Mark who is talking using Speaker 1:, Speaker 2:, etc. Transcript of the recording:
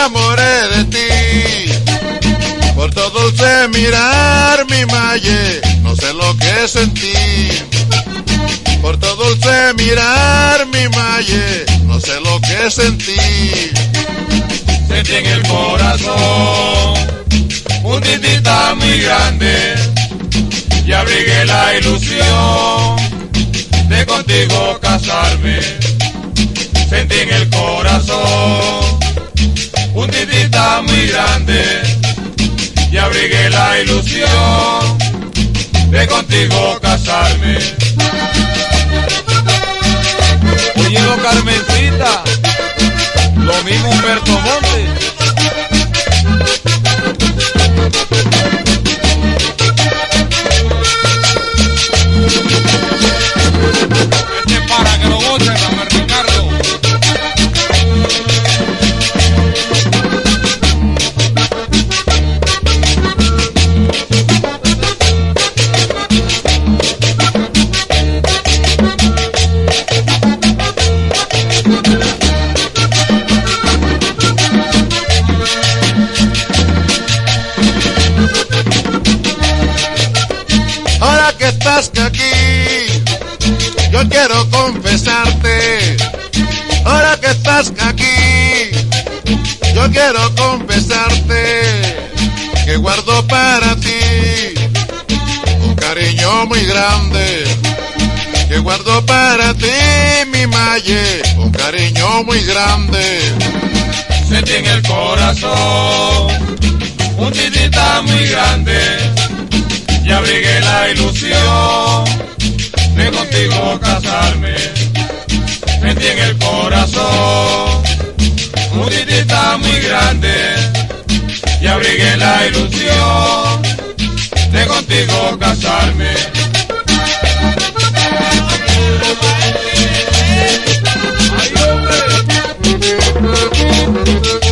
Speaker 1: enamoré de ti. Por tu dulce mirar mi malle, no sé lo que sentí. Por tu dulce mirar mi malle, no sé lo que sentí.
Speaker 2: Sentí en el corazón un titita muy grande y abrigué la ilusión de contigo casarme. Sentí en el corazón un titita muy grande y abrigué la ilusión de contigo casarme.
Speaker 3: Oye, Carmencita, lo mismo Humberto Montes.
Speaker 2: Este para que lo goce, Ramón Ricardo.
Speaker 1: Ahora que estás aquí, yo quiero confesarte. Ahora que estás aquí, yo quiero confesarte que guardo para ti un cariño muy grande. Que guardo para ti, mi malle, un cariño muy grande.
Speaker 2: Sentí en el corazón un titita muy grande y abrigué la ilusión de contigo casarme. Sentí en el corazón un titita muy grande y abrigué la ilusión de contigo casarme.
Speaker 3: ¡Ay, hombre!